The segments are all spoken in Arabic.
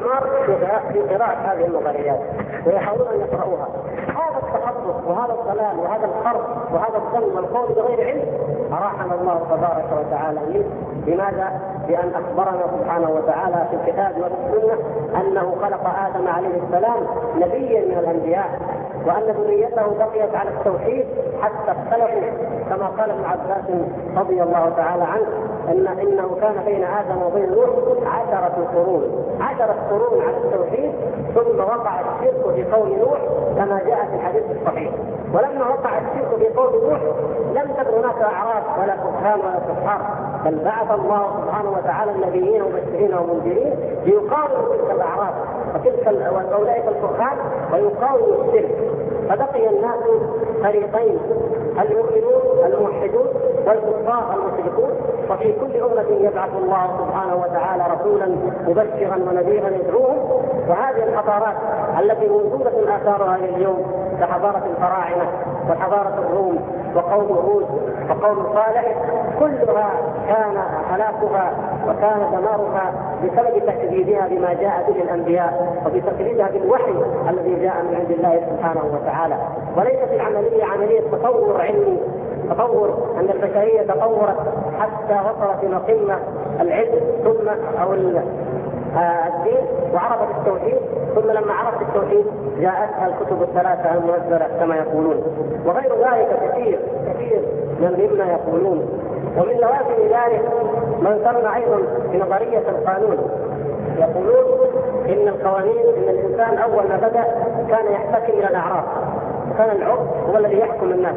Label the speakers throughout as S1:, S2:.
S1: النهار في قراءة هذه النظريات ويحاولون أن يقرؤوها. هذا التخبط وهذا الضلال وهذا الخرق وهذا الظن والقول بغير علم أراحنا الله تبارك وتعالى منه. لماذا؟ لأن أخبرنا سبحانه وتعالى في الكتاب والسنة أنه خلق آدم عليه السلام نبيا من الأنبياء، وأن ذريته بقيت على التوحيد حتى اختلفوا، كما قال ابن عباس رضي الله تعالى عنه إنه كان بين آدم وبين نوح 10 قرون على التوحيد، ثم وقع الشرك في قول نوح كما جاء في الحديث الصحيح. ولما وقع الشرك في قول نوح لم تكن هناك أعراف ولا كفار ولا كفار، بل بعث الله سبحانه وتعالى النبيين مبشرين ومنذرين ليقاوموا تلك الأعراف وأولئك الكفار ويقاوموا الشرك. فبقي الناس فريقين، المؤمنون الموحدون والكفار المشركون، وفي كل أمة يبعث الله سبحانه وتعالى رسولا مبشرا ونذيرا يدعوهم. وهذه الحضارات التي موجودة آثارها اليوم كحضارة الفراعنة وحضارة الروم وقوم هود وقوم صالح، كلها كان هلاكها وكان دمارها بسبب تكذيبها بما جاء به الأنبياء وبتكذيبها بالوحي الذي جاء من عند الله سبحانه وتعالى. وليست العملية عملية تطور علمي، تطور أن البشرية تطورت حتى وصلت إلى قمة العلم ثم أو الدين وعرفت التوحيد، ثم لما عرفت التوحيد جاءتها الكتب الثلاثة المنزلة كما يقولون، وغير ذلك كثير مما يقولون. ومن لوازم ذلك من سمى أيضا بنظرية القانون، يقولون إن القوانين إن الإنسان أول ما بدأ كان يحتكم إلى الأعراف، وكان العرف هو الذي يحكم الناس.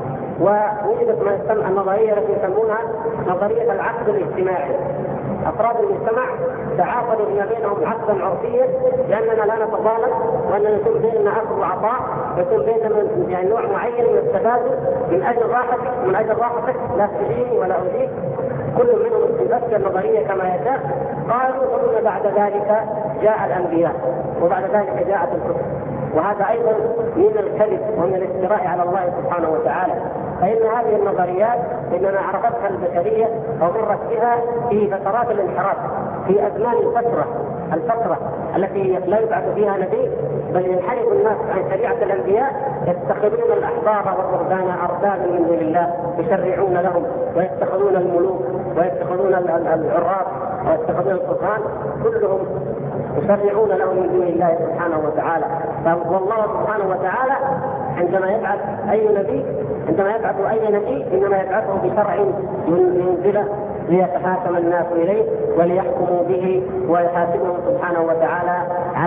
S1: ووجدت ما يسمى النظرية التي يسمونها نظرية العقد الاجتماعي، أفراد المجتمع تعاقدوا فيما بينهم عقدا عرفيا لأننا لا نتظالم، وأننا يكون بيننا أخذ وعطاء، يكون بيننا يعني نوع معين من التبادل من أجل راحتك لا تؤذيني ولا أؤذيك، كل منهم يفسر النظرية كما يشاء. قالوا ثم بعد ذلك جاء الأنبياء وبعد ذلك جاءت الكتب، وهذا أيضا من الكذب ومن الافتراء على الله سبحانه وتعالى. فإن هذه النظريات إنما عرفتها البشرية ومرت بها في فترات الانحراف، في أزمان الفترة التي لا يبعث فيها نبي بل ينحرف الناس عن شريعة الأنبياء، يتخذون الأحبار والرهبان أربابا من دون الله يشرعون لهم، ويتخذون الملوك ويتخذون العراف ويتخذون القرآن، كلهم يشرعون لهم من دون الله سبحانه وتعالى. فالله سبحانه وتعالى عندما يبعث أي نبي إنما يبعثه بشرع منزله ليتحاكم الناس إليه وليحكموا به ويحاسبهم سبحانه وتعالى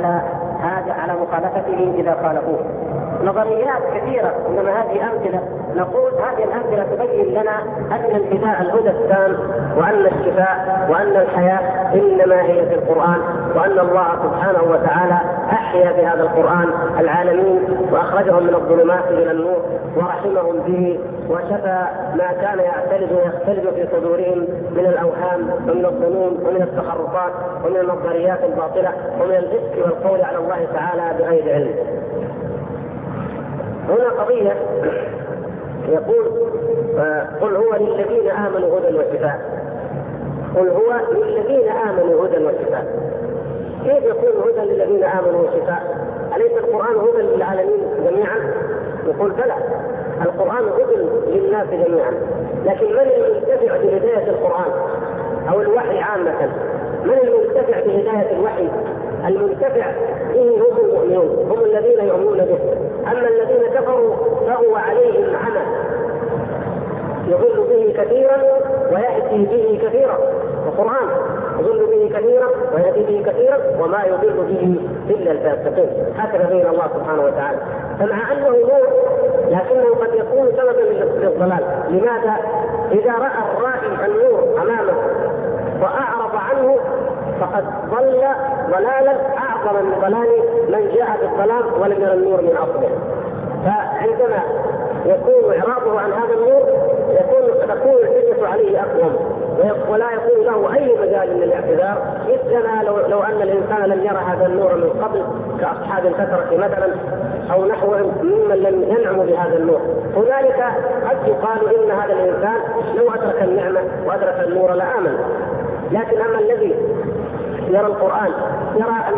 S1: على مخالفته إذا خالفوه. نظريات كثيرة، إنما هذه أمثلة. نقول هذه الأمثلة تبين لنا أن الهدى التام وأن الشفاء وأن الحياة إنما هي في القرآن، وأن الله سبحانه وتعالى أحيا بهذا القرآن العالمين وأخرجهم من الظلمات إلى النور ورحمهم به وشفى ما كان يختلف في صدورهم من الأوهام ومن الظنون ومن التخرصات ومن النظريات الباطلة ومن الإفك والقول على الله تعالى بغير علم. هنا قضية يقول قل هو للذين آمنوا هدى وشفاء. قل هو للذين آمنوا هدى وشفاء. كيف يكون هدى للذين آمنوا وشفاء؟ أليس القرآن هدى للعالمين جميعا؟ يقول بلى، القرآن هدى للناس جميعا، لكن من المنتفع بهداية القرآن أو الوحي عامة؟ من المنتفع بهداية الوحي؟ المنتفع به هم المؤمنون، هم الذين يؤمنون به. أما الذين كفروا فهو عليهم عمى يضل به كثيرا ويهدي به كثيرا. القرآن يضل به كثيرا ويهدي به كثيرا وما يضل به إلا الفاسقين. هكذا بين الله سبحانه وتعالى. فمع أنه نور لكنه قد يكون سببا للضلال. لماذا؟ إذا رأى الرائي النور أمامه وأعرض عنه فقد ضل ضلالا أعظم من ضلال من جاء بالظلام ولم يرى النور من أصله. فعندما يكون إعراضه عن هذا النور تكون الحجة عليه أقوم ولا يكون له أي مجال للاعتذار، إذا لو أن الإنسان لم يرى هذا النور من قبل كأصحاب الفترة مثلا أو نحوهم ممن لم ينعموا بهذا النور. هنالك قد يقال إن هذا الإنسان لو أدرك النعمة وأدرك النور لآمن. لكن أما الذي يرى القرآن يرى أن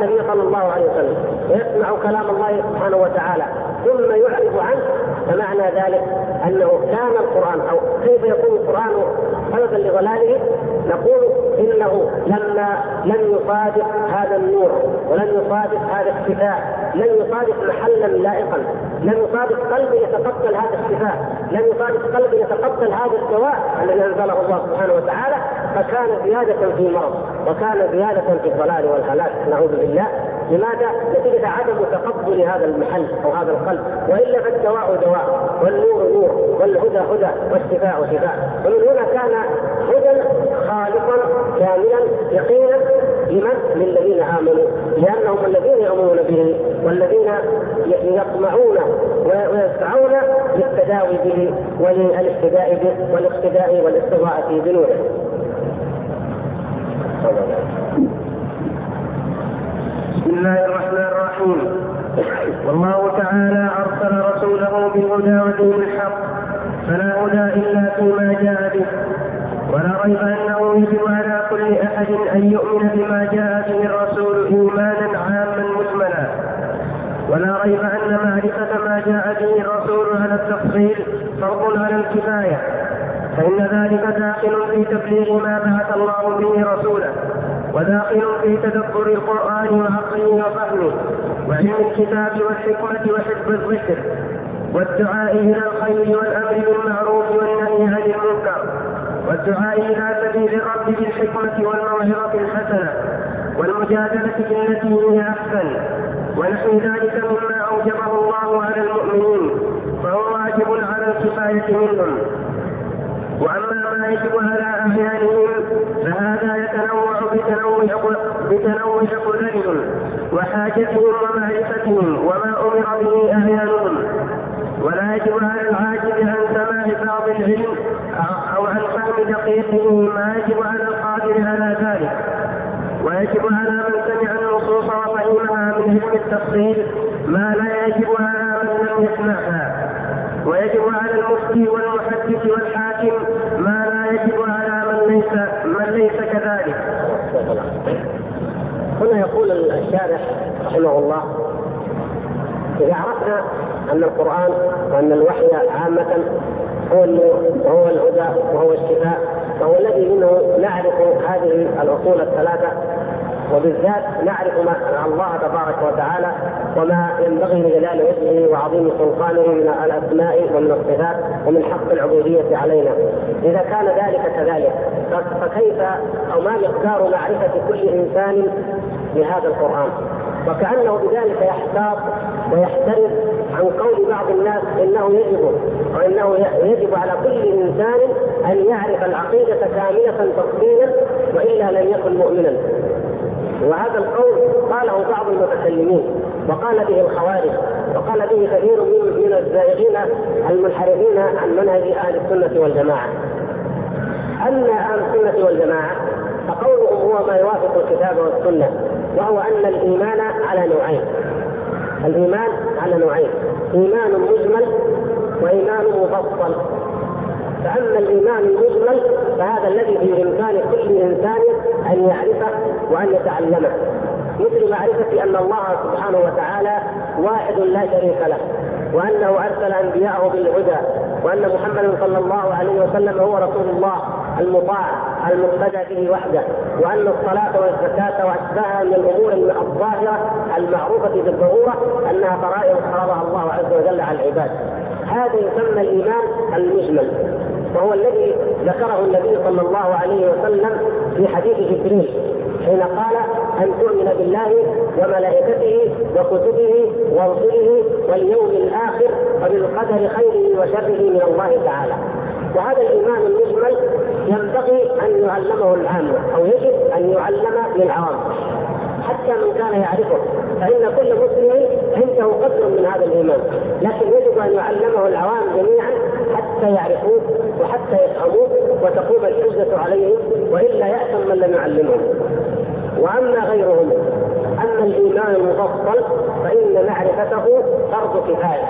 S1: النبي صلى الله عليه وسلم ويسمع كلام الله سبحانه وتعالى ثم يعرض عنه، فمعنى ذلك أنه كان القرآن، أو كيف يكون القرآن سببا لضلاله؟ نقول إنه لما لم يصادق هذا النور ولم يصادق هذا الشفاء، لم يصادق محلا لائقا، لم يصادق قلب يتقبل هذا الشفاء، لم يصادق قلب يتقبل هذا الدواء الذي أنزله الله سبحانه وتعالى، فكان زيادة في المرض وكان زيادة في الضلال والهلاك، نعوذ بالله. لماذا؟ نتيجة عدم تقبل هذا المحل أو هذا القلب، وإلا فالدواء دواء والنور نور والهدى هدى والشفاء شفاء. ومن هنا كان هدى خالصا كاملا يقينا لمن؟ للذين آمنوا، لأنهم الذين يؤمنون به والذين يطمعون ويسعون للتداوي به وللاهتداء به والاقتداء والاستضاءة بنوره.
S2: بسم الله الرحمن الرحيم. والله تعالى أرسل رسوله بالهدى ودين الحق، فلا هدى إلا فيما جاء به، ولا ريب أنه يجب على كل أحد أن يؤمن بما جاء به الرسول إيمانا عاما مجملا، ولا ريب أن معرفة ما جاء به الرسول على التفصيل فرض على الكفاية، فإن ذلك داخل في تبليغ ما بعث الله به رسوله، وداخل في تدبر القرآن وعقله وفهمه وعلم الكتاب والحكمة وحفظ الذكر والدعاء إلى الخير والأمر بالمعروف والنهي عن المنكر، والدعاء إلى سبيل الرب بالحكمة والموعظة الحسنة والمجادلة بالتي هي أحسن، ونحو ذلك مما أوجبه الله على المؤمنين، فهو واجب على الكفاية منهم. وأما ما يجب على أعيانهم فهذا يتنوع بتنوع قدرهم وحاجتهم ومعرفتهم وما أمر به أعيانهم، ولا يجب على العاجز عن سماع بعض العلم أو عن فهم دقيقه ما يجب على القادر على ذلك، ويجب على من سمع النصوص وفهمها من علم التفصيل ما لا يجب على من لم يسمعها، ويجب على المفتي والمحدث والحاكم ما لا يجب على من ليس كذلك.
S1: هنا يقول الشارح رحمه الله: إذا عرفنا أن القرآن وأن الوحي عامة هو النور وهو الهدى وهو الشفاء، فهو الذي منه نعرف هذه الأصول الثلاثة، وبالذات نعرف ما الله تبارك وتعالى وما ينبغي لجلال وجهه وعظيم سلطانه من الأسماء ومن الصفات ومن حق العبودية علينا. إذا كان ذلك كذلك فكيف أو ما مقدار معرفة كل إنسان لهذا القرآن؟ وكأنه بذلك يحتاط ويحترز عن قول بعض الناس إنه يجب على كل إنسان أن يعرف العقيدة كاملة تفصيلا وإلا لم يكن مؤمنا. وهذا القول قاله بعض المتكلمين، وقال به الخوارج، وقال به كثير من الزائغين المنحرفين عن منهج أهل السنة والجماعة. أما أهل السنة والجماعة فقولهم هو ما يوافق الكتاب والسنة، وهو أن الإيمان على نوعين. الإيمان على نوعين: إيمان مجمل وإيمان مفصل. فأما الإيمان المجمل فهذا الذي في إمكان كل إنسان أن يعرفه وأن يتعلمه، مثل معرفة أن الله سبحانه وتعالى واحد لا شريك له، وأنه أرسل أنبياءه بالهدى، وأن محمد صلى الله عليه وسلم هو رسول الله المطاع المقتدى به وحده، وأن الصلاة والزكاة وأشباهها من الأمور الظاهرة المعروفة بالضرورة أنها فرائض فرضها الله عز وجل على العباد. هذا يسمى الإيمان المجمل، وهو الذي ذكره النبي صلى الله عليه وسلم في حديث جبريل حين قال: أن تؤمن بالله وملائكته وكتبه ورسله واليوم الآخر وبالقدر خيره وشره من الله تعالى. وهذا الإيمان المجمل ينبغي أن يعلمه العامة، أو يجب أن يعلم للعوام حتى من كان يعرفه، فإن كل مسلم عنده قدر من هذا الإيمان، لكن يجب أن يعلمه العوام جميعا حتى يعرفوه وحتى يفهموه وتقوم الحجة عليهم، وإلا يأثم من لم يعلمهم. وأما غيرهم، أما الإيمان المفصل فإن معرفته فرض كفاية.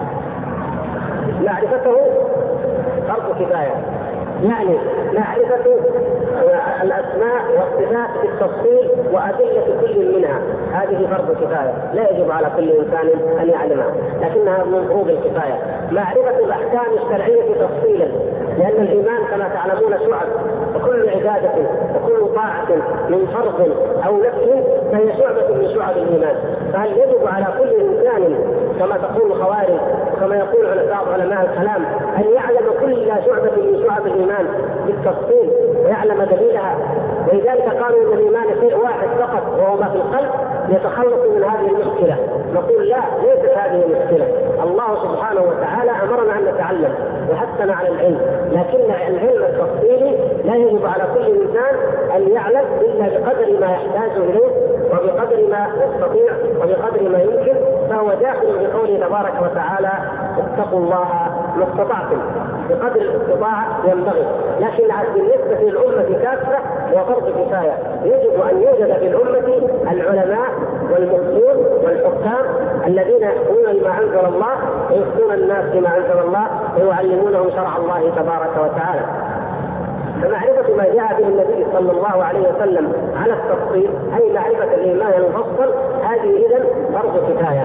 S1: معرفته فرض كفاية، يعني معرفة الأسماء والصفات بالتفصيل وأدلة كل منها، هذه فرض كفاية لا يجب على كل إنسان أن يعلمها، لكنها من فروض الكفاية. معرفة الأحكام الشرعية تفصيلا، لأن الإيمان كما تعلمون شعب، وكل عبادة وكل طاعة من فرض أو نفس فهي شعبة من شعب الإيمان. فهل يجب على كل إنسان كما تقول الخوارج وكما يقول بعض علماء الكلام أن يعلم كل شعبة من شعب الإيمان بالتفصيل ويعلم دليلها؟ ولذلك قالوا ان الايمان شيء واحد فقط وهو ما في القلب يتخلص من هذه المشكله. نقول لا، ليست هذه المشكله. الله سبحانه وتعالى امرنا ان نتعلم وحثنا على العلم، لكن العلم التفصيلي لا يجب على كل انسان ان يعلم الا بقدر ما يحتاج اليه وبقدر ما يستطيع وبقدر ما يمكن، فهو داخل بقوله تبارك وتعالى اتقوا الله ما استطعتم، بقدر الاستطاعه ينبغي. لكن بالنسبه للامه كافه وفرض كفايه، يجب ان يوجد في الامه العلماء والمفتون والحكام الذين يحكمون بما انزل الله ويفتون الناس بما انزل الله ويعلمونهم شرع الله تبارك وتعالى. فمعرفة ما جاء به النبي صلى الله عليه وسلم على التفصيل، أي معرفة الإيمان المفصل، هذه إذن فرض كفاية.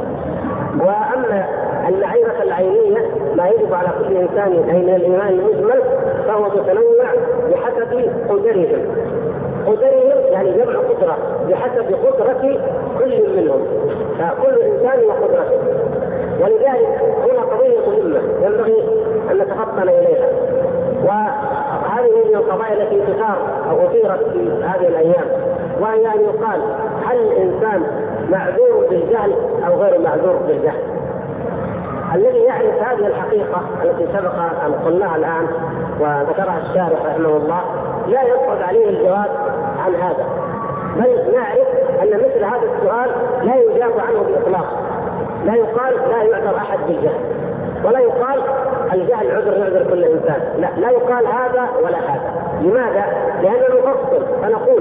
S1: وأما المعرفة العينية ما يجب على كل إنسان أي من الإيمان المجمل فهو متنوع بحسب قدرهم. قدرهم يعني جمع قدرة بحسب قدرة كل منهم، فكل إنسان وقدرته. ولذلك هنا قضية مهمة ينبغي أن نتفطن إليها، وهذه من القضايا التي تثار أو أثيرت في هذه الأيام، وهي أن يقال هل الإنسان معذور بالجهل أو غير معذور بالجهل؟ الذي يعرف هذه الحقيقة التي سبق أن قلناها الآن وذكرها الشارح رحمه الله لا يصعب عليه الجواب عن هذا، بل نعرف أن مثل هذا السؤال لا يجاب عنه بإطلاق. لا يقال لا يعذر أحد بالجهل، ولا يقال الجهل عذر يعذر كل إنسان، لا يقال هذا ولا هذا. لماذا؟ لأننا نفصل فنقول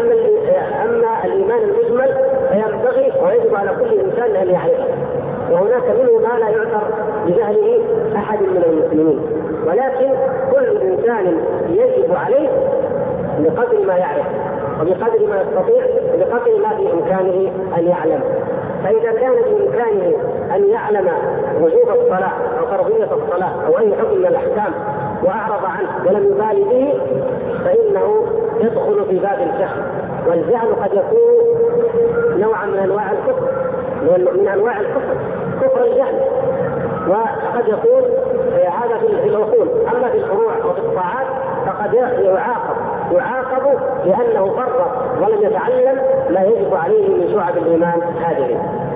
S1: أما الإيمان المجمل فينبغي ويجب على كل إنسان أن يعرفه، وهناك منه ما لا يعذر بجهله أحد من المسلمين، ولكن كل إنسان يجب عليه بقدر ما يعرف وبقدر ما يستطيع وبقدر ما في إمكانه أن يعلم. فإذا كان بإمكانه أن يعلم وجوب الصلاة أو فرضية الصلاة أو أي حكم من الأحكام وأعرض عنه ولم يبالي به فإنه يدخل في باب الجهل. والجهل قد يكون نوعا من أنواع الكفر، من أنواع الكفر، كفر الجهل، وقد يكون هذا في الأصول. أما في الفروع وفي الطاعات فقد يعاقب لأنه فرط ولم يتعلم ما يجب عليه من شعب الإيمان هذه.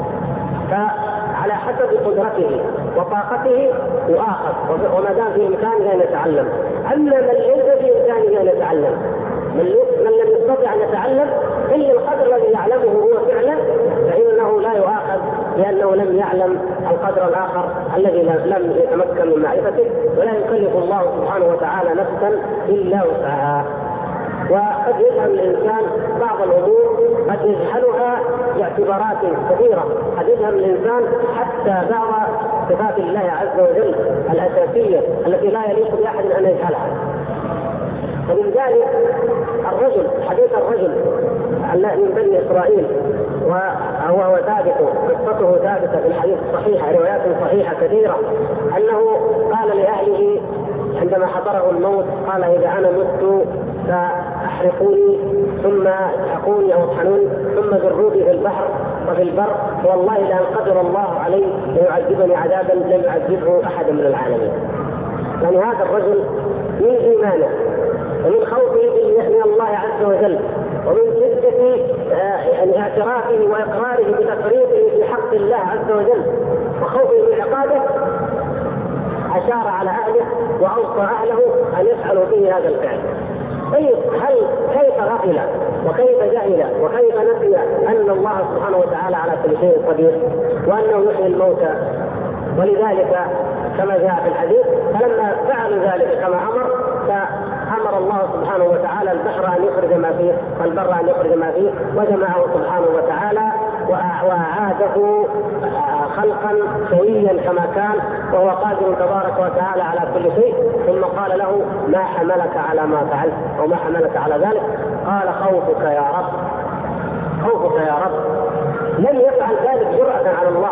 S1: فعلى حسب قدرته وطاقته يؤاخذ وما دام في إمكانه أن يتعلم. أما من ليس في إمكانه أن يتعلم، من لم يستطع أن يتعلم إلا القدر الذي يعلمه هو فعلا، فإنه لا يؤاخذ لأنه لم يعلم القدر الآخر الذي لم يتمكن من معرفته، ولا يكلف الله سبحانه وتعالى نفسا إلا وسعها. وقد يجهل الإنسان بعض الأمور قد يجهلها باعتبارات كثيرة، قد يجهل الإنسان حتى بعض صفات الله عز وجل الأساسية التي لا يليق بأحد أن يجهلها. ومن ذلك الرجل، حديث الرجل من بني إسرائيل وهو ثابت، قصته ثابتة في الحديث الصحيح، روايات صحيحة كثيرة، أنه قال لأهله عندما حضره الموت قال إذا أنا مت فأحرقوني ثم اسحقوني أو اطحنوني ثم ذروني في البحر وفي البر، والله لأن قدر الله علي ليعذبني عذابا لم يعذبه أحد من العالمين. يعني هذا الرجل من إيمانه ومن خوفه من الله عز وجل ومن شدة اعترافه وإقراره بتفريطه في حق الله عز وجل وخوفه من عقابه أشار على أهله وأوصى أهله أن يفعلوا به هذا الفعل. طيب كيف غفل وكيف جهل وكيف نسي أن الله سبحانه وتعالى على كل شيء قدير وأنه يحيي الموتى؟ ولذلك كما جاء في الحديث فلما فعلوا ذلك كما أمر فأمر الله سبحانه وتعالى البحر أن يخرج ما فيه والبر أن يخرج ما فيه وجمعه سبحانه وتعالى وأعاده خلقا سويا كما كان وهو قادر تبارك وتعالى على كل شيء. ثم قال له ما حملك على ما فعلت وما حملك على ذلك؟ قال خوفك يا رب، خوفك يا رب.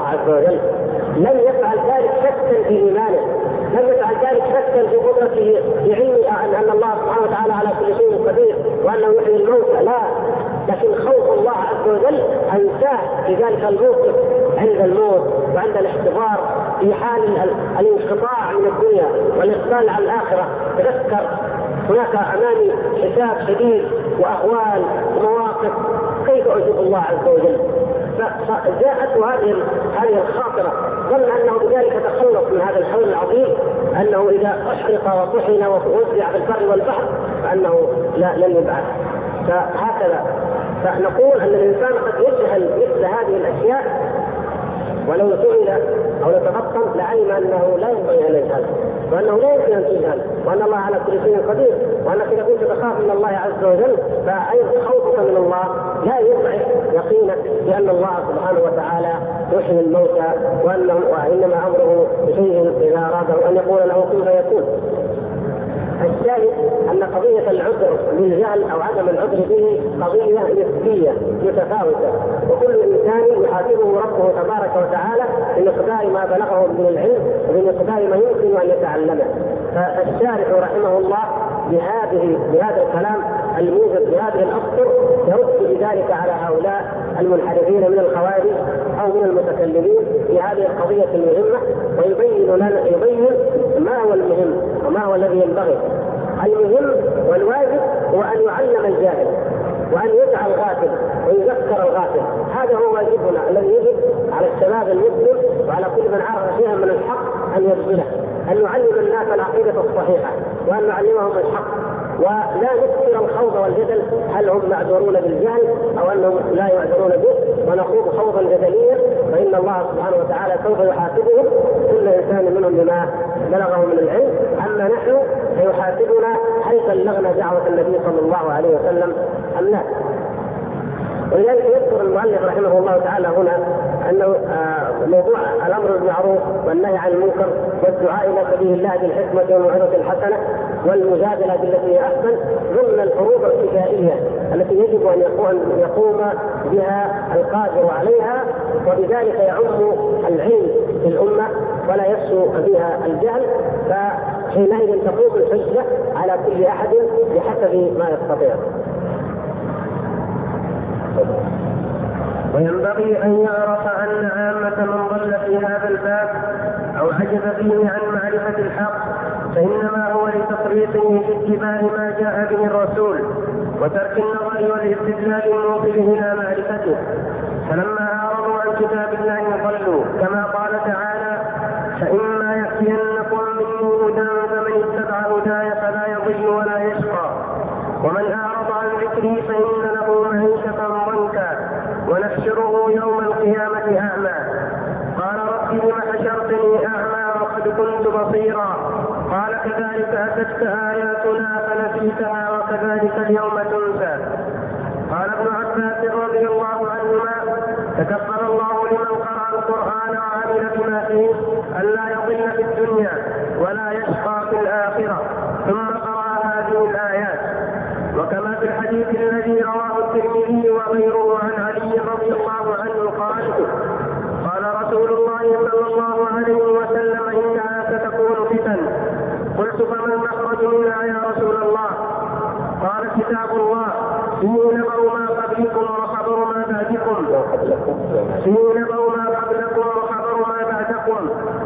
S1: عز وجل لم يفعل ذلك شكا في إيمانه، لم يفعل ذلك شكا في قدرته في علمه أن الله سبحانه وتعالى على كل شيء قدير وأنه يحيي الموتى، لا، لكن خوف الله عز وجل أنساه في ذلك الموقف عند الموت وعند الاحتضار في حال الانقطاع من الدنيا والإقبال على الآخرة. تذكر هناك أمامي حساب شديد وأهوال ومواقف، كيف أجيب الله عز وجل؟ فجاءته هذه الخاطرة، ظن أنه بذلك تخلص من هذا الحول العظيم، أنه إذا أحرق وطحن ووزع في البر والبحر فأنه لن يبعث. فهكذا فنقول أن الإنسان قد يجهل مثل هذه الأشياء، ولو سئل أو يتفطن لعلم أنه لا ينبغي أن يجهل، وأنه لا يمكن أن تجهل، وأن الله على كل شيء قدير، وأنك إذا كنت تخاف من الله عز وجل فأيضا خوفك من الله لا يضعف يقينك بأن الله سبحانه وتعالى يحيي الموتى، وإنما أمره بشيء إذا أراده أن يقول له كن فيكون. الشاهد أن قضية العذر بالجهل أو عدم العذر به قضية نسبية متفاوتة، وكل إنسان يحاسبه ربه تبارك وتعالى بمقدار ما بلغه من العلم وبمقدار ما يمكن أن يتعلمه. فالشارح رحمه الله بهذا الكلام الموجب بهذه الأسطر يرد بذلك على هؤلاء المنحرفين من الخوارج أو من المتكلمين في هذه القضية المهمة، ويبين ما هو المهم وما هو الذي ينبغي. المهم والواجب هو أن يعلم الجاهل وأن يدعى الغافل ويذكر الغافل، هذا هو واجبنا الذي يجب على الشباب المسلم وعلى كل من عرف شيئا من الحق أن يبذله، أن نعلم الناس العقيدة الصحيحة وأن نعلمهم الحق، ولا نكثر الخوض والجدل هل هم معذورون بالجهل أو أنهم لا يعذرون به، ونخوض خوضا جدليا، فإن الله سبحانه وتعالى سوف يحاسبهم كل إنسان منهم بما بلغه من العلم. أما نحن سيحاسبنا هل بلغنا دعوة النبي صلى الله عليه وسلم أم لا. ولذلك يذكر المؤلف رحمه الله تعالى هنا أنه موضوع الأمر بالمعروف والنهي عن المنكر والدعاء إلى سبيل الله بالحكمة والموعظة الحسنة والمجادلة بالتي هي أحسن ضمن الفروض الكفائية التي يجب أن يقوم بها القادر عليها، وبذلك يعم العلم في الأمة ولا يفشو فيها الجهل، فحينئذ تقوم الحجة على كل أحد بحسب ما يستطيع.
S2: وينبغي أن يعرف أن عامة من ضل في هذا الباب أو عجز فيه عن معرفة الحق فإنما هو لتفريطه في اتباع ما جاء به الرسول وترك النظر والاستدلال الموصل إلى معرفته، فلما أعرضوا عن كتاب الله ضلوا، كما قال تعالى: فإما يأتينكم مني هدى فمن اتبع هداي فلا يضل ولا يشقى، ومن أعرض عن ذكري فإن له معيشة ضنكا ونحشره يوم القيامة أعمى. قال: رب لم حشرتني أعمى وقد كنت بصيرا. قال: كذلك أتتك آياتنا فنسيتها وكذلك اليوم تنسى. قال ابن عباس رضي الله عنهما: تكفل الله لمن قرأ القرآن وعمل بما فيه ألا يضل في الدنيا ولا يشقى في الآخرة. ثم قرأ هذه الآيات. وكما في الحديث الذي رواه الترمذي وغيره عن علي رضي الله عنه قال: قال رسول الله صلى الله عليه وسلم: إنها ستكون فتن. قلت: فما المخرج منها يا رسول الله؟ قال: كتاب الله فيه نبأ ما قبلكم وخبر ما بعدكم، فيه نبأ ما قبلكم وخبر ما بعدكم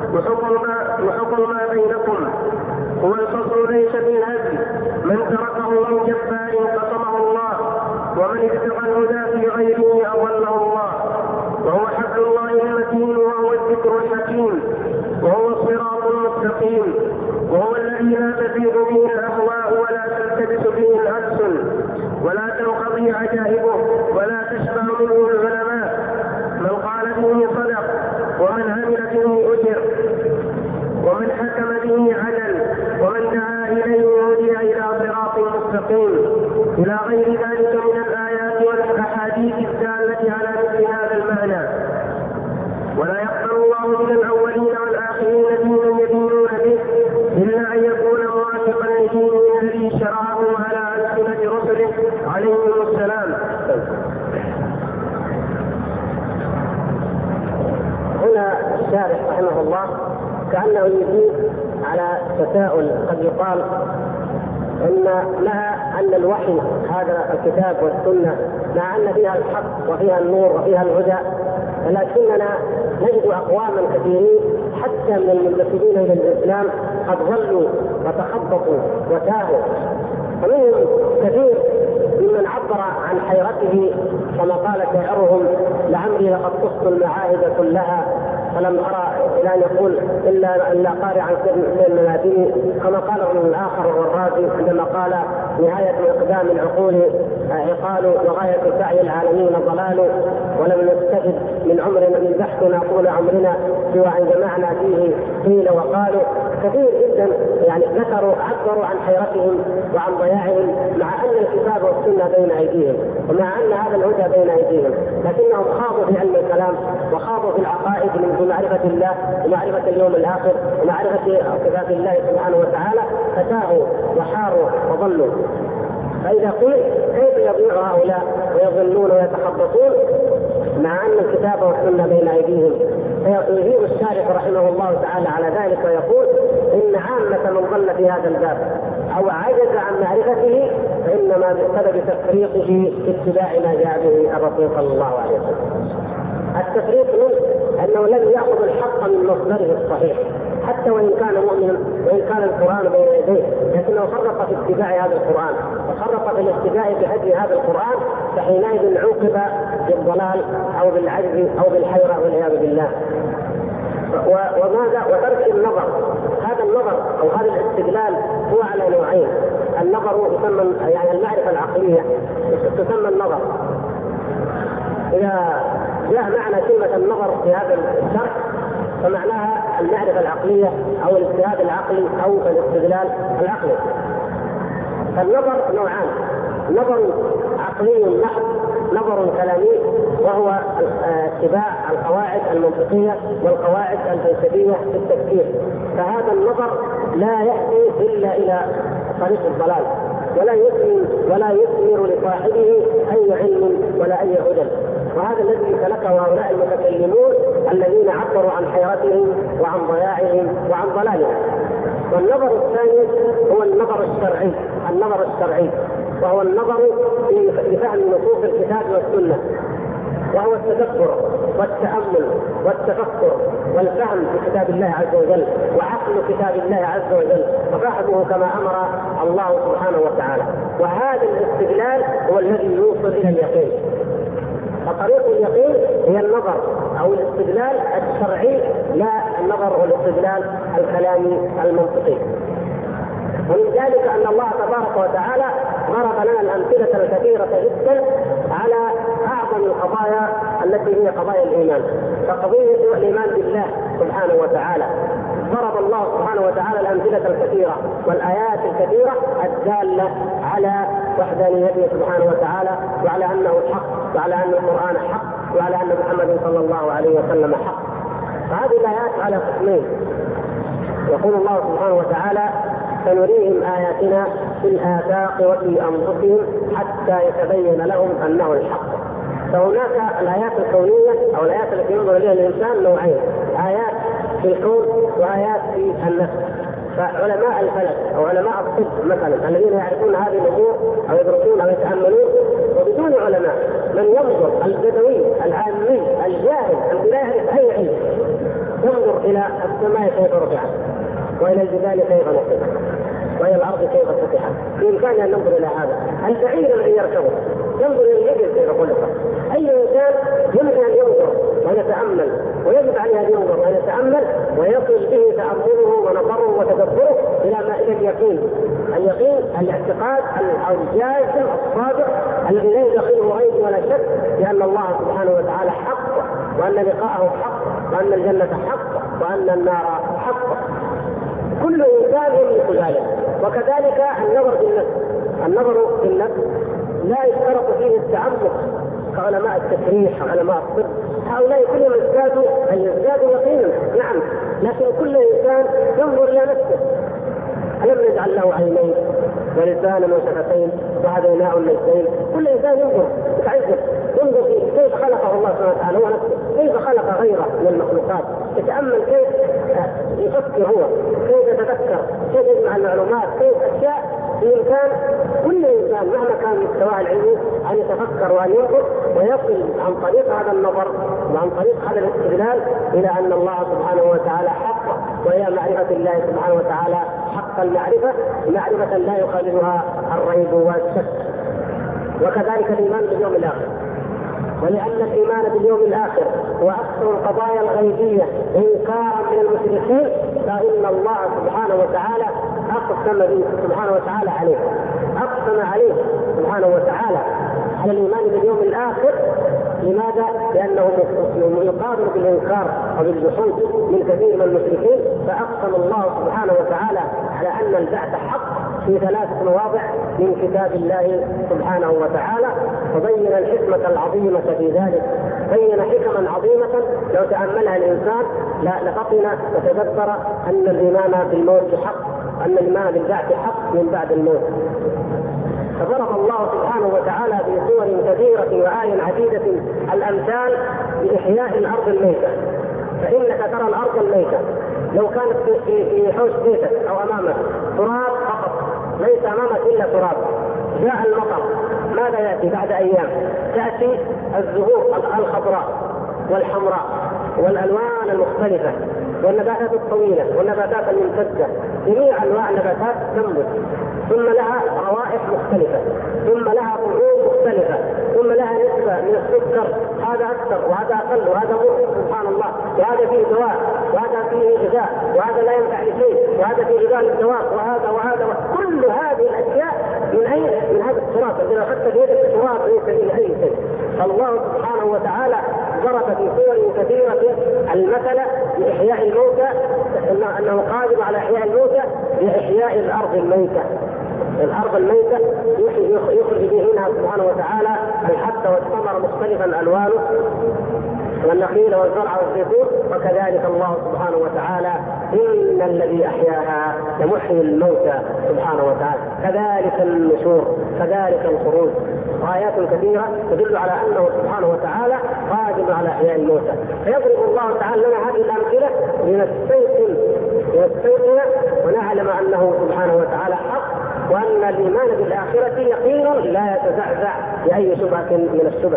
S2: وحكم ما بينكم. هو الفصل ليس بالهزل، من تركه من جبار قسمه الله، ومن اتبع الهدى في غيره أضله الله. وهو حبل الله المتين، وهو الذكر الحكيم، وهو الصراط المستقيم، وهو الذي لا تزيد به الأهواء ولا تلتبس به الألسن ولا تنقضي عجائبه ولا تشبع منه العلماء. من قال به صدق، ومن عمل به أجر، ومن حكم به عدل، ومن دعا إليه هدي إلى صراط مستقيم، إلى غير ذلك من الآيات والأحاديث
S1: الشارح رحمه الله كأنه يجيب على تساؤل قد يقال إن لها أن الوحي هذا الكتاب والسنة مع أن فيها الحق وفيها النور وفيها الهدى، ولكننا نجد أقواما كثيرين حتى من المنتسبين إلى الإسلام قد ضلوا وتخبطوا وتاهوا، ومنهم كثير ممن عبر عن حيرته كما قال شاعرهم: لعمري لقد قصت المعاهد كلها فلم أرى إلى أن يقول إلا قارعا في المناديل، كما قال ابن الآخر والرازي عندما قال: نهاية إقدام العقول عقال وغاية سعي العالمين ضلال، ولم نستفد من عمرنا من بحثنا طول عمرنا سوى أن جمعنا فيه قيل وقالوا. كثير جدا يعني عبروا عن حيرتهم وعن ضياعهم مع أن الكتاب والسنة بين أيديهم ومع أن هذا الهدى بين أيديهم، لكنهم خاضوا في علم الكلام وخاضوا في العقائد من معرفة الله ومعرفة اليوم الآخر ومعرفة صفات الله سبحانه وتعالى، فتاهوا وحاروا وضلوا. فإذا قيل كيف يضيع هؤلاء ويضلون ويتخبطون مع أن الكتاب والسنة بين أيديهم؟ فيجيب الشارح رحمه الله تعالى على ذلك ويقول: إن عامة من ضل في هذا الباب أو عجز عن معرفته فإنما بسبب تفريطه في اتباع ما جاء به الرسول صلى الله عليه وسلم. التفريط منه أنه لم يأخذ الحق من مصدره الصحيح حتى وإن كان مؤمنا وإن كان القرآن بين يديه، لكنه فرط في اتباع هذا القرآن وفرط في الاهتداء بهدي هذا القرآن، فحينئذ عوقب بالضلال أو بالعجز أو بالحيرة والعياذ بالله. وماذا؟ وترك النظر. هذا النظر أو هذا الاستدلال هو على نوعين: النظر يسمى يعني المعرفة العقلية تسمى النظر. إذا جاء معنى كلمة النظر في هذا الشرح فمعناها المعرفة العقلية أو الاجتهاد العقلي أو الاستدلال العقلي. فالنظر نوعان: نظر عقلي محض، نظر كلامي وهو اتباع القواعد المنطقية والقواعد الفلسفية في التفكير. فهذا النظر لا يأتي إلا إلى طريق الضلال ولا يثمر لصاحبه أي علم ولا أي هدى. وهذا الذي سلكه هؤلاء المتكلمون الذين عبروا عن حيرتهم وعن ضياعهم وعن ضلالهم. والنظر الثاني هو النظر الشرعي وهو النظر في فهم نصوص الكتاب والسنة، وهو التدبر والتأمل والتفكر والفهم في كتاب الله عز وجل وعقل كتاب الله عز وجل وفهمه كما أمر الله سبحانه وتعالى. وهذا الاستدلال هو الذي يوصل إلى اليقين. فطريق اليقين هي النظر أو الاستدلال الشرعي، لا النظر والاستدلال الكلامي المنطقي. ومن ذلك أن الله تبارك وتعالى ضرب لنا الأمثلة الكثيرة جدا على أعظم القضايا التي هي قضايا الإيمان. فقضية الإيمان بالله سبحانه وتعالى ضرب الله سبحانه وتعالى الأمثلة الكثيرة والآيات الكثيرة الدالة على وحدانيته سبحانه وتعالى وعلى أنه حق وعلى أن القرآن حق وعلى أن محمد صلى الله عليه وسلم حق. فهذه الآيات على قسمين. يقول الله سبحانه وتعالى: سنريهم آياتنا في الآفاق وفي أنفسهم حتى يتبين لهم أنه الحق. فهناك الآيات الكونية أو الآيات التي ينظر إليها الإنسان نوعين: آيات في الكون وآيات في النفس. فعلماء الفلك أو علماء الطب مثلا الذين يعرفون هذه الأمور أو يدرسون أو يتأملون، وبدون علماء من ينظر البدوي العامي الجاهل الذي لا يعرف أي علم ينظر إلى السماء كيف رفعت وإلى الجبال كيف نصبت وإلى الأرض كيف فتحت، بإمكانه أن ننظر إلى هذا البعير الذي يركبه، ينظر إلى الإبل كيف خلقت. أي إنسان يمكن أن ينظر ويتأمل، ويجب عليه أن ينظر ويتأمل ويصل به تأمله ونظره وتدبره إلى اليقين. اليقين الاعتقاد الجازم الصادق الذي لا يدخله ريب ولا شك بأن الله سبحانه وتعالى حق، وأن لقاءه حق، وأن الجنة حق، وأن النار حق. كل إنسان يملك ذلك. وكذلك النظر في النفس. النظر في النفس لا يشترط فيه التعمق كعلماء التشريح وعلماء الطب. هؤلاء كلهم يزدادوا يقينا، نعم، لكن كل إنسان ينظر إلى نفسه. ألم نجعل له عينين ولسانا وشفتين وهديناه النجدين؟ كل إنسان ينظر يتعجب، ينظر في كيف خلقه الله سبحانه وتعالى هو نفسه، كيف خلق غيره من المخلوقات، يتأمل كيف يفكر هو، كيف يتذكر، كيف يجمع المعلومات، كيف أشياء بإمكان كل إنسان مهما كان مستواه العلمي أن يتفكر وأن ينظر ويصل عن طريق هذا النظر وعن طريق هذا الاستدلال إلى أن الله سبحانه وتعالى حق، وهي معرفة الله سبحانه وتعالى حق المعرفة، معرفة لا يخالفها الريب والشك. وكذلك الإيمان باليوم الآخر، ولأن الإيمان باليوم الآخر هو أكثر القضايا الغيبية إنكارا من المشركين، فإن الله سبحانه وتعالى أقسم به سبحانه وتعالى عليه، أقسم عليه سبحانه وتعالى على الإيمان باليوم الآخر. لماذا؟ لأنه يقابل بالإنكار وبالجحود من كثير من المشركين، فأقسم الله سبحانه وتعالى على أن البعث حق في 3 مواضع من كتاب الله سبحانه وتعالى، وبين الحكمة العظيمة في ذلك، بين حكما عظيمة لو تأملها الإنسان لفطن وتدبر أن الإيمان بالموت حق، أن الإيمان بالبعث حق من بعد الموت. فضرب الله سبحانه وتعالى في صور كثيرة وآية عديدة الأمثال بإحياء الأرض الميتة. فإنك ترى الأرض الميتة لو كانت في حوش بيتك أو أمامك تراب فقط، ليس أمامك إلا تراب، جاء المطر ماذا يأتي بعد أيام؟ تأتي الزهور الخضراء والحمراء والألوان المختلفة والنباتات الطويلة والنباتات الممتدة، جميع أنواع النباتات تنبت، ثم لها روائح مختلفة، ثم لها طعوم مختلفة، ثم لها نسبة من السكر، هذا أكثر وهذا أقل وهذا مر سبحان الله، وهذا فيه دواء وهذا فيه غذاء وهذا لا ينفع لشيء وهذا فيه غذاء للدواء وهذا كل هذه الأشياء من أين؟ من هذا التراب الذي لو حتى بيدك التراب ليس من أي شيء. الله سبحانه وتعالى ضرب في صور كثيرة المثل بإحياء الموتى، أنه قادر على إحياء الموتى بإحياء الأرض الميتة. الأرض الميتة يخرج به منها سبحانه وتعالى الحب والثمر مختلفا ألوانه والنخيل والزرع والزيتون، وكذلك الله سبحانه وتعالى إن الذي أحياها لمحيي الموتى سبحانه وتعالى، كذلك النشور، كذلك الخروج. آيات كثيرة تدل على أنه سبحانه وتعالى قادر على إحياء الموتى. فيضرب الله تعالى لنا هذه الأمثلة لنستيقن ونعلم أنه سبحانه وتعالى حق، وأن الإيمان بالآخرة يقين لا يتزعزع بأي شبهة من الشبه.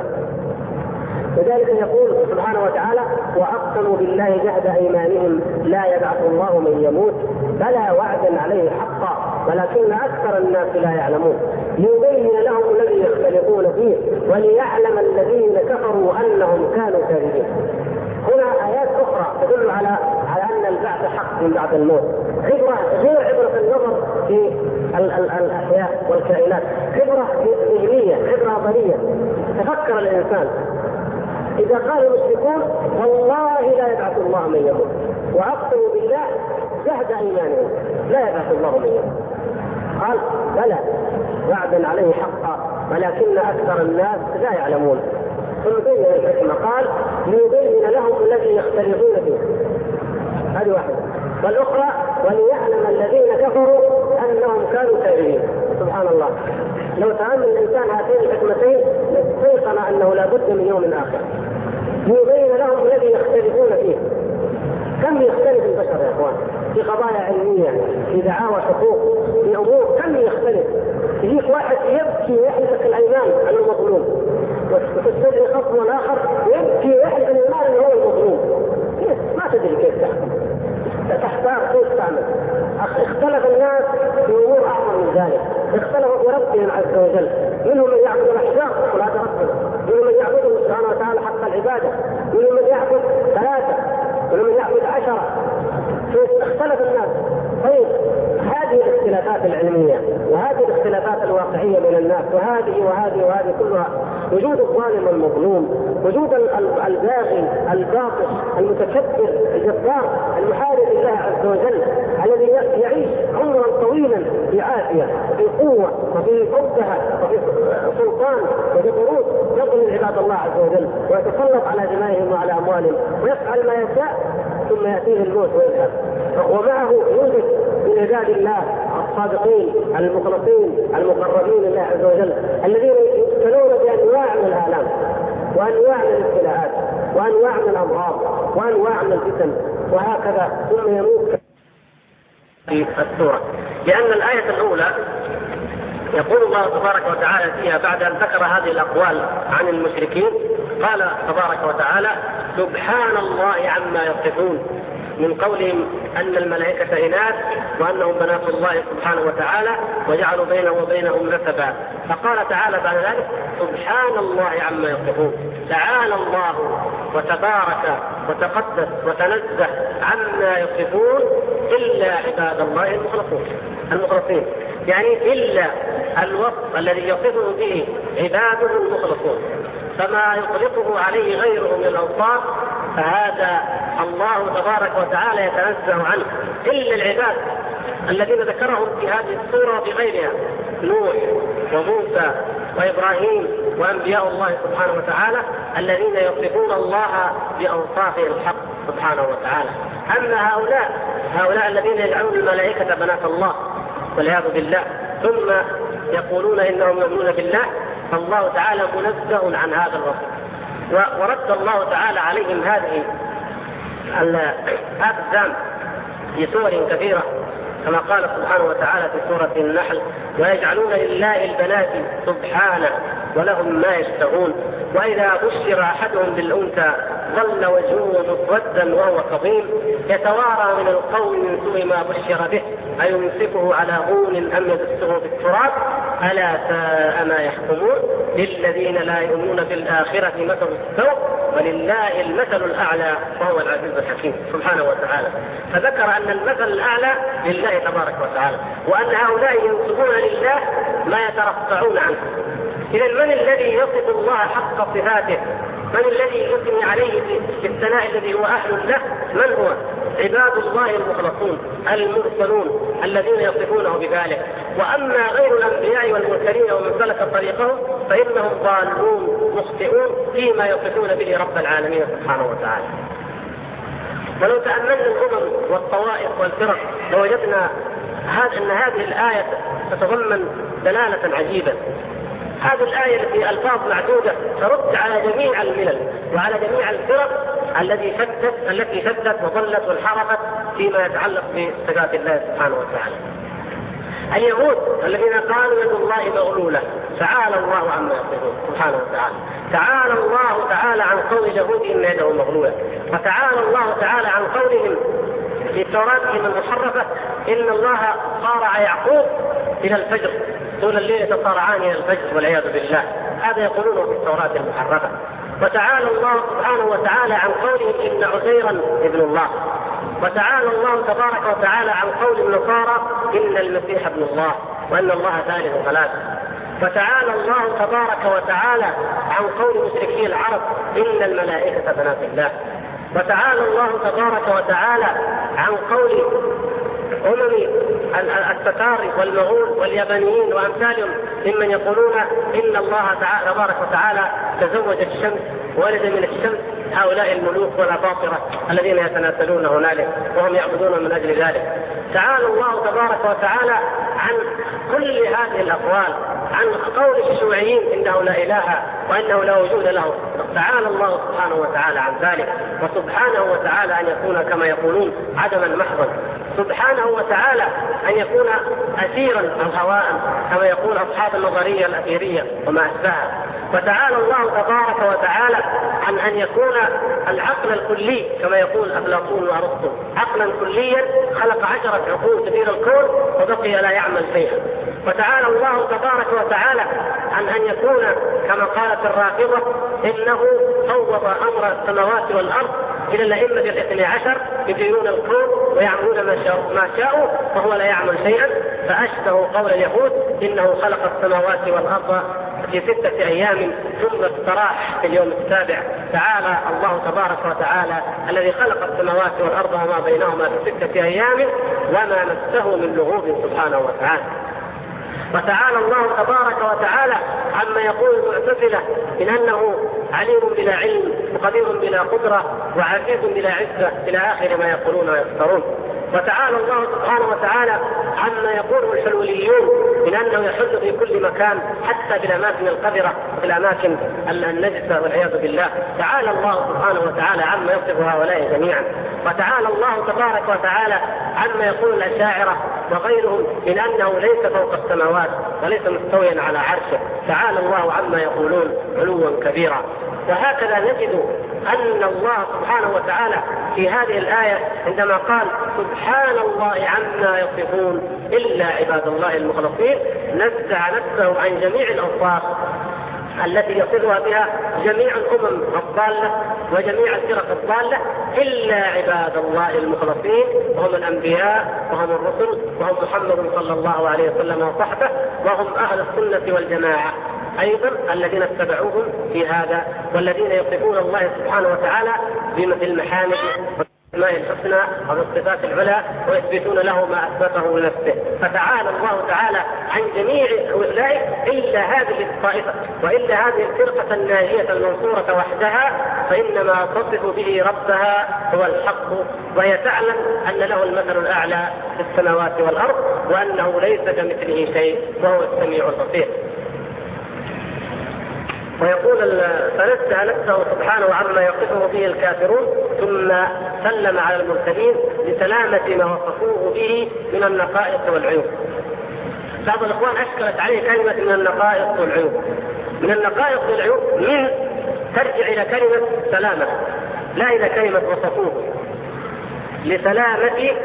S1: لذلك يقول سبحانه وتعالى: وأقسموا بالله جهد أيمانهم لا يبعث الله من يموت بلى وعدا عليه حقا ولكن أكثر الناس لا يعلمون ليبين لهم الذي يختلفون فيه وليعلم الذين كفروا أنهم كانوا كاذبين. هنا آيات أخرى تدل على أن البعث حق من بعد الموت، عبرة غير عبرة النظر في الأحياء والكائنات، عبرة ذهنية، عبرة نظرية. تفكر الإنسان إذا قال المشركون والله لا يبعث الله من يموت، وأقسموا بالله جهد أيمانهم لا يبعث الله من يموت، قال بلى وعدا عليه حقا ولكن أكثر الناس لا يعلمون. ثم بين الحكمة قال ليبين لهم الذي يختلفون فيه، هذه واحدة. والأخرى وليعلم الذين كفروا أنهم كانوا كاذبين. سبحان الله، لو تأمل الإنسان هاتين الحكمتين لاستيقن أنه لا بد من يوم آخر. ليبين لهم الذي يختلفون فيه. كم يختلف البشر يا إخوان في قضايا علمية، في دعاوى حقوق، في أمور كم يختلف. يجيك واحد يبكي ويحلف الأيمان أنه مظلوم، وتستدعي خصم آخر يبكي ويحلف الأيمان أنه هو المظلوم. ما تدري كيف تحكم، تحتار كيف تعمل. اختلف الناس في أمور أعظم من ذلك، اختلفوا في ربهم عز وجل، منهم من يعبد الأحجار ولا ربنا، منهم من يعبده سبحانه وتعالى حق العبادة، منهم من يعبد 3، منهم من يعبد 10. اختلف الناس. طيب هذه الاختلافات العلمية وهذه الاختلافات الواقعية بين الناس وهذه كلها، وجود الظالم والمظلوم، وجود الباغي الباطش المتكبر الجبار المحارب لله عز وجل الذي يعيش عمرا طويلا في عافية وفي قوة وفي فقه وفي سلطان وفي قروض، يظلم عباد الله عز وجل ويتسلط على دمائهم وعلى أموالهم ويفعل ما يشاء، ثم يأتيه الموت ويذهب. ومعه يوجد من عباد الله الصادقين المخلصين المقربين لله عز وجل الذين يبتلون بأنواع من الآلام وأنواع من الابتلاءات وأنواع من الأمراض وأنواع من الفتن وهكذا، ثم يموت في السورة. لأن الآية الأولى يقول الله تبارك وتعالى فيها بعد أن ذكر هذه الأقوال عن المشركين قال تبارك وتعالى: سبحان الله عما يصفون، من قولهم أن الملائكة إناث وأنهم بنات الله سبحانه وتعالى وجعلوا بينه وبينهم نسبا. فقال تعالى بعد ذلك: سبحان الله عما يصفون. تعالى الله وتبارك وتقدس وتنزه عما يصفون إلا عباد الله المخلصين، يعني إلا الوصف الذي يصفه به عباده المخلصون، فما يطلقه عليه غيره من الأوصاف فهذا الله تبارك وتعالى يتنزه عنه، إلا العباد الذين ذكرهم في هذه السورة وبغيرها: نوح وموسى وإبراهيم وأنبياء الله سبحانه وتعالى الذين يصفون الله بأوصافه الحق سبحانه وتعالى. أما هؤلاء الذين يجعلون الملائكة بنات الله والعياذ بالله ثم يقولون إنهم يؤمنون بالله، فالله تعالى منزه عن هذا الوصف. ورد الله تعالى عليهم هذه الذنب في سور كثيرة، كما قال سبحانه وتعالى في سورة النحل: ويجعلون لله البنات سبحانه ولهم ما يشتهون وإذا بشر أحدهم بالأنثى ظل وجهه مسودا وهو كظيم يتوارى من القوم من سوء ما بشر به أيمسكه على هون أم يدسه في التراب ألا ساء ما يحكمون للذين لا يؤمنون بالآخرة مثل السوء ولله المثل الأعلى وهو العزيز الحكيم سبحانه وتعالى. فذكر أن المثل الأعلى لله تبارك وتعالى، وأن هؤلاء ينسبون لله ما يترفعون عنه. إذن من الذي يصف الله حق صفاته؟ من الذي يثني عليه بالثناء الذي هو أهل له؟ من هو؟ عباد الله المخلصون المرسلون الذين يصفونه بذلك. وأما غير الأنبياء والمرسلين ومن سلك طريقهم فإنهم ضالون مخطئون فيما يصفون به رب العالمين سبحانه وتعالى. ولو تأملنا الأمم والطوائف والفرق لوجدنا أن هذه الآية تتضمن دلالة عجيبة. هذه الآية في ألفاظ معدودة ترد على جميع الملل وعلى جميع الفرق التي شدت وضلت وانحرفت فيما يتعلق بصفات الله سبحانه وتعالى. اليهود الذين قالوا يد الله مغلولة، تعالى الله عما يصفون سبحانه وتعالى. تعالى الله تعالى عن قول اليهود إن يده مغلولة، وتعالى الله تعالى عن قولهم في توراتهم المحرفة إن الله صارع يعقوب إلى الفجر طول الليل يتصارعان إلى الفجر والعياذ بالله، هذا يقولونه في التوراة المحرفة. وتعالى الله سبحانه وتعالى عن قولهم إن عزيرا ابن الله، وتعالى الله تبارك وتعالى عن قول النصارى إن المسيح ابن الله وأن الله ثالث ثلاثة. وتعالى الله تبارك وتعالى عن قول مشركي العرب إن الملائكة بنات الله. وتعالى الله تبارك وتعالى عن قول التتار والمغول واليابانيين وأمثالهم ممن يقولون إن الله تبارك وتعالى تزوج الشمس ولد من الشمس، هؤلاء الملوك والأباطرة الذين يتناسلون هنالك وهم يعبدون من أجل ذلك. تعالى الله تبارك وتعالى عن كل هذه الأقوال، عن قول الشيوعيين إنه لا إله وأنه لا وجود له. تعالى الله سبحانه وتعالى عن ذلك، وسبحانه وتعالى أن يكون كما يقولون عدما محضا، سبحانه وتعالى أن يكون أثيرا أو هواء كما يقول أصحاب النظرية الأثيرية وما أشبهها. وتعالى الله تبارك وتعالى عن أن يكون العقل الكلي كما يقول أفلاطون وأرسطو عقلا كليا خلق 10 عقول تدير الكون وبقي لا يعمل شيئا. وتعالى الله تبارك وتعالى عن أن يكون كما قالت الرافضة إنه فوض أمر السماوات والأرض إلى الأئمة 12 يديرون الكون ويعملون ما شاءوا وهو لا يعمل شيئا، فأشبه قول اليهود إنه خلق السماوات والأرض في 6 أيام ثم استراح في اليوم السابع. تعالى الله تبارك وتعالى الذي خلق السماوات والأرض وما بينهما في 6 أيام وما مسه من لغوب سبحانه وتعالى. وتعالى الله تبارك وتعالى عما يقول المعتزلة من أنه عليم بلا علم وقدير بلا قدرة وعزيز بلا عزة إلى آخر ما يقولون ويفترون. وتعالى الله سبحانه وتعالى عما يقوله الحلوليون من أنه يحل في كل مكان حتى في الأماكن القذرة وفي الأماكن النجسة والعياذ بالله. تعالى الله سبحانه وتعالى عما يصف هؤلاء جميعا. وتعالى الله تبارك وتعالى عما يقول الأشاعرة وغيرهم من أنه ليس فوق السماوات وليس مستويا على عرشه. تعالى الله عما يقولون علوا كبيرا. وهكذا نجد أن الله سبحانه وتعالى في هذه الآية عندما قال سبحان الله عما يصفون إلا عباد الله المخلصين نزع نفسه عن جميع الأوصاف التي يصفها بها جميع الأمم الضالة وجميع الفرق الضالة إلا عباد الله المخلصين، وهم الأنبياء وهم الرسل وهم محمد صلى الله عليه وسلم وصحبه، وهم أهل السنة والجماعة أيضا الذين اتبعوهم في هذا، والذين يصفون الله سبحانه وتعالى بالمحامد والأسماء الحسنى والصفات العلى ويثبتون له ما أثبته لنفسه. فتعالى الله تعالى عن جميع أولئك إلا هذه الطائفة وإلا هذه الفرقة الناجية المنصورة وحدها، فإنما تصف به ربها هو الحق، وهي تعلم أن له المثل الأعلى في السماوات والأرض وأنه ليس كمثله شيء وهو السميع البصير. ويقول فنزه نفسه سبحانه عما يصفه به الكافرون ثم سلم على المرسلين لسلامة ما وصفوه به من النقائص والعيوب. بعض الإخوان أشكلت عليه كلمة من النقائص والعيوب. من النقائص والعيوب من ترجع إلى كلمة سلامة لا إلى كلمة وصفوه، لسلامة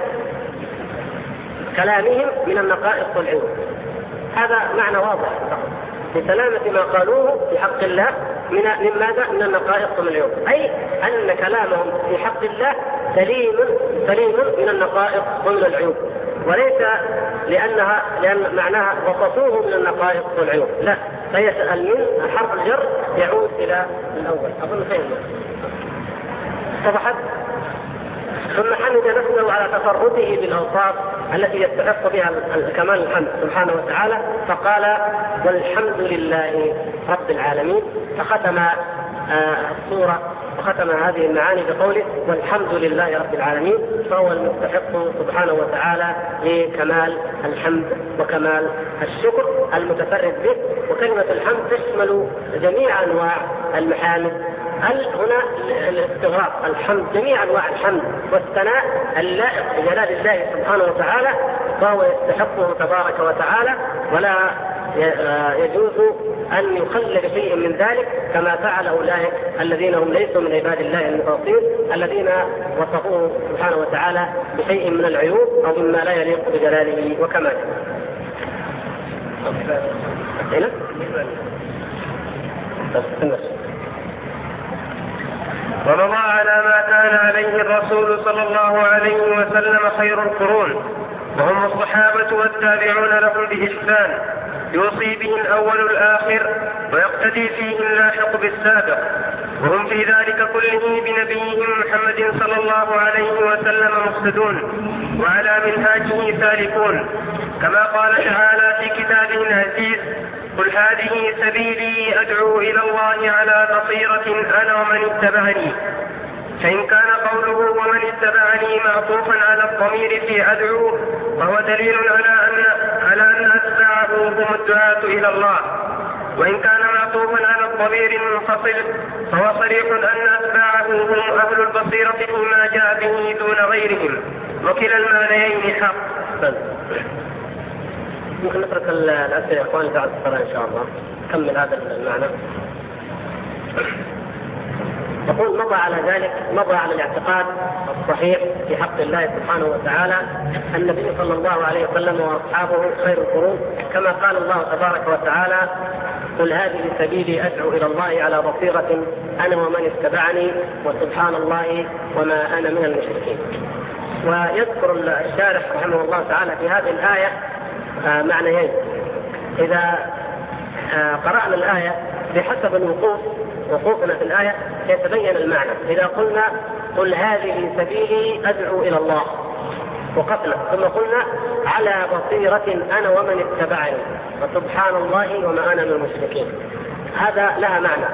S1: كلامهم من النقائص والعيوب. هذا معنى واضح لسلامة ما قالوه في حق الله من ماذا؟ من النقائص والعيوب، أي أن كلامهم في حق الله سليم من النقائص ومن العيوب، وليس لأن معناها وصفوه من النقائص والعيوب، لا، فيسأل من حرف الجر يعود إلى الأول. أظن فهمنا وضحت. ثم حمد نفسه على تفرده بالأوصاف التي يستحق بها كمال الحمد سبحانه وتعالى، فقال والحمد لله رب العالمين، فختم السورة وختم هذه المعاني بقوله والحمد لله رب العالمين، فهو المستحق سبحانه وتعالى لكمال الحمد وكمال الشكر المتفرد به. وكلمة الحمد تشمل جميع أنواع المحامد، هنا الاستغراق الحمد جميع أنواع الحمد والثناء اللائق بجلال الله سبحانه وتعالى، فهو يستحقه تبارك وتعالى، ولا يجوز أن يخل بشيء من ذلك كما فعل أولئك الذين هم ليسوا من عباد الله المخلصين الذين وصفوه سبحانه وتعالى بشيء من العيوب أو مما لا يليق بجلاله وكماله.
S2: ومضى على ما كان عليه الرسول صلى الله عليه وسلم خير القرون، وهم الصحابة والتابعون لهم بإحسان، يوصي به الأول الآخر ويقتدي فيه اللاحق بالسابق، وهم في ذلك كله بنبيهم محمد صلى الله عليه وسلم مقتدون وعلى منهاجه سالكون، كما قال تعالى في كتابه العزيز قل هذه سبيلي أدعو إلى الله على بصيرة أنا ومن اتبعني. فإن كان قوله ومن اتبعني معطوفا على الضمير في أدعو فهو دليل على أن أتباعه هم الدعاة إلى الله، وإن كان معطوفا على الضمير المنفصل فهو صريح أن أتباعه هم أهل البصيرة فيما جاء به دون غيرهم، وكلا المعنيين حق.
S1: ممكن نترك الأسئلة يا إخواني بعد الصلاة إن شاء الله نكمل هذا المعنى. يقول مضى على الاعتقاد الصحيح في حق الله سبحانه وتعالى النبي صلى الله عليه وسلم وأصحابه خير القرون، كما قال الله تبارك وتعالى قل هذه سبيلي أدعو إلى الله على بصيرة أنا ومن اتبعني وسبحان الله وما أنا من المشركين. ويذكر الشارح رحمه الله تعالى في هذه الآية معنيين. إذا قرأنا الآية بحسب وقوفنا في الآية يتبين المعنى. إذا قلنا قل هذه سبيلي أدعو إلى الله وقفنا، ثم قلنا على بصيرة أنا ومن اتبعني وسبحان الله وما أنا من المشركين، هذا لها معنى.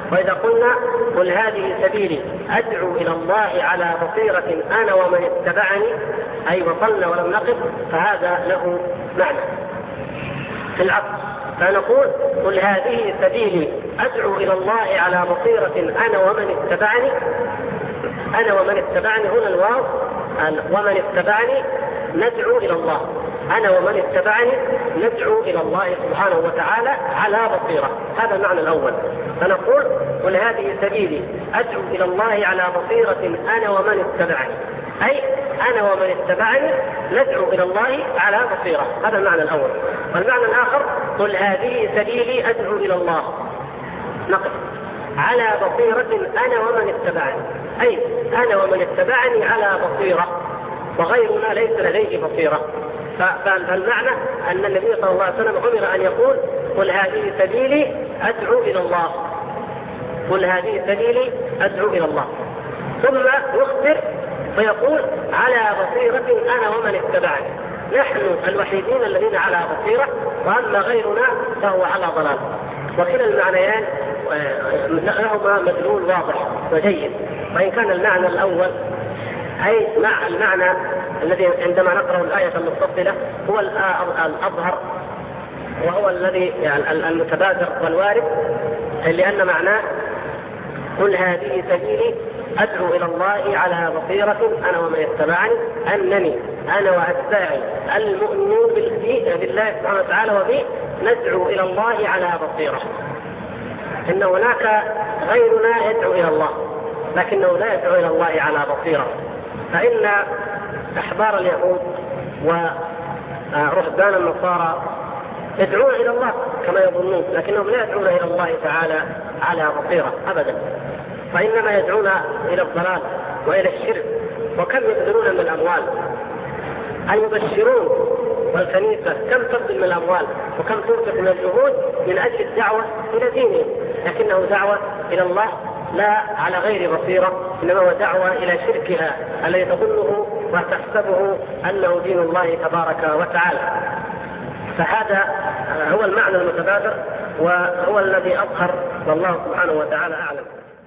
S1: وإذا قلنا قل هذه سبيلي أدعو إلى الله على بصيرة أنا ومن اتبعني، أي وصلنا ولم نقف، فهذا له معنى في العقل. فنقول قل هذه سبيلي أدعو إلى الله على بصيرة أنا ومن اتبعني. أنا ومن اتبعني هنا الواو، ومن اتبعني ندعو إلى الله، أنا ومن اتبعني ندعو إلى الله سبحانه وتعالى على بصيرة. هذا المعنى الأول. فنقول قل هذه سبيلي أدعو إلى الله على بصيرة أنا ومن اتبعني، أي أنا ومن اتبعني ندعو إلى الله على بصيرة. هذا المعنى الأول. والمعنى الآخر قل هذه سبيلي أدعو إلى الله نقف على بصيرة أنا ومن اتبعني، أي أنا ومن اتبعني على بصيرة وغيرنا ليس لديه بصيرة. فالمعنى أن النبي صلى الله عليه وسلم أمر أن يقول قل هذه سبيلي أدعو إلى الله، قل هذه سبيلي أدعو إلى الله، ثم يخبر فيقول على بصيرة أنا ومن اتبعني، نحن الوحيدين الذين على بصيرة، وأما غيرنا فهو على ضلال. وكلا المعنيان لهما مدلول واضح وجيد. وإن كان المعنى الأول أي مع المعنى الذي عندما نقرأ الآية المفصلة هو الأظهر، وهو الذي المتبادر والوارد، لأن معناه قل هذه سبيلي أدعو إلى الله على بصيرة أنا ومن اتبعني، أنني أنا وأتباعي المؤمنون بالله سبحانه وتعالى وبي ندعو إلى الله على بصيرة. إن هناك غيرنا يدعو إلى الله لكنه لا يدعو إلى الله على بصيرة. فإن أحبار اليهود ورهبان النصارى يدعون إلى الله كما يظنون، لكنهم لا يدعون إلى الله تعالى على بصيرة أبدا، فإنما يدعون إلى الضلال وإلى الشرك. وكم يبذلون من الأموال المبشرون والكنيسة، كم تبذل من الأموال وكم تنفق من الجهود من أجل الدعوة إلى دينهم، لكنه دعوة إلى الله لا على غير بصيرة، إنما هو دعوة إلى شركها الذي تظنه وتحسبه أنه دين الله تبارك وتعالى. فهذا هو المعنى المتبادر وهو الذي أظهر، والله سبحانه وتعالى أعلم.